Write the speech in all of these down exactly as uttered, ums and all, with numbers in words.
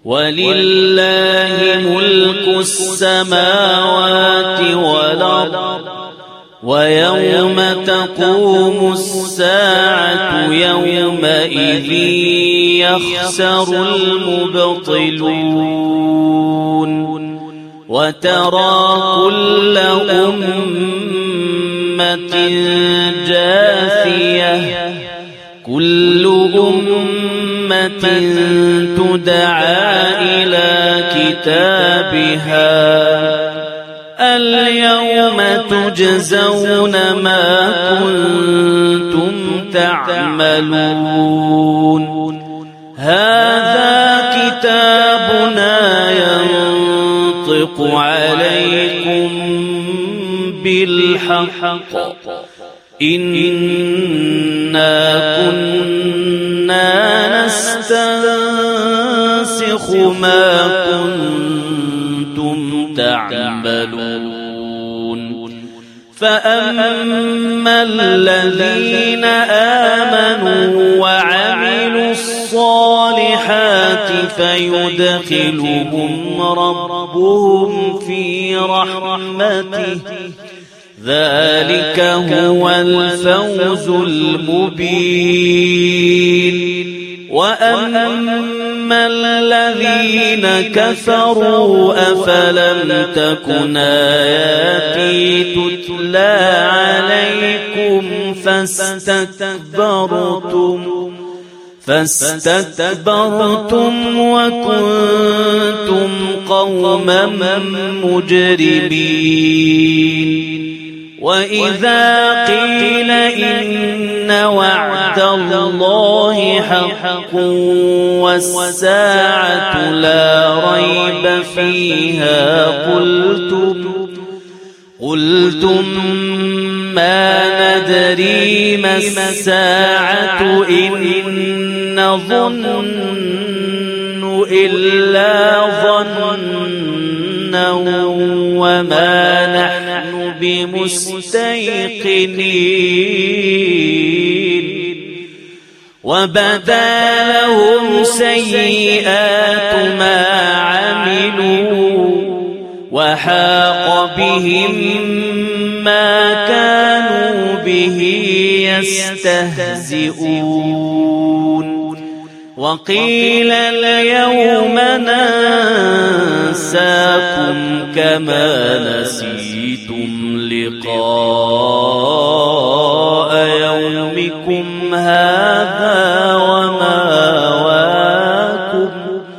ولله ملك السماوات والأرض ويوم تقوم الساعة يومئذ يخسر المبطلون وترى كل أمة جاثية كل أمة تدعى إلى كتابها اليوم تجزون ما كنتم تعملون هذا كتابنا ينطق عليكم بالحق إنا كنا نستنسخ ما كنتم تعملون فأما الذين آمنوا وعملوا الصالحات فيدخلهم ربهم في رحمته ذلك هو الفوز المبين وأما الذين كفروا أفلم تكن آياتي تتلى عليكم فاستكبرتم فاستكبرتم وكنتم قوما مجرمين وإذا قيل إن وعد الله حق والساعة لا ريب فيها قلتم قلتم ما ندري ما الساعة إن نظن إلا ظنا وما نحن بمستيقنين وبدا لهم سيئات ما عملوا وحاق بهم ما كانوا به يستهزئون وقيل اليوم ننساكم كما نسيتم لقاء يومكم هذا ومأواكم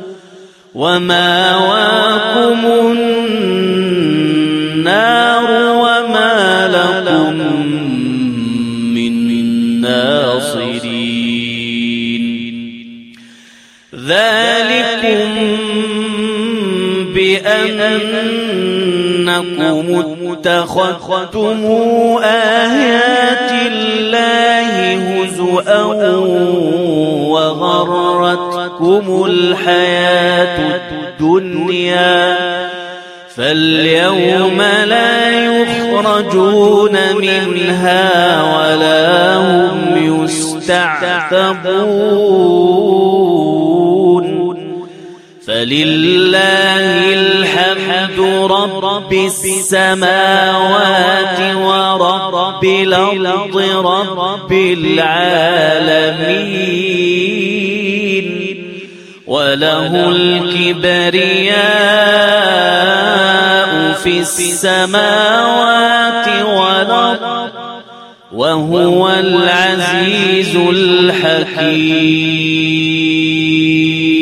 ومأواكم النار وما لكم من ناصرين ذلكم بأنكم اتخذتم آيات الله هزؤا وغرتكم الحياة الدنيا فاليوم لا يخرجون منها ولا هم يستعتبون فلله الحمد رب السماوات ورب الأرض رب العالمين وله الكبرياء في السماوات والأرض وهو العزيز الحكيم.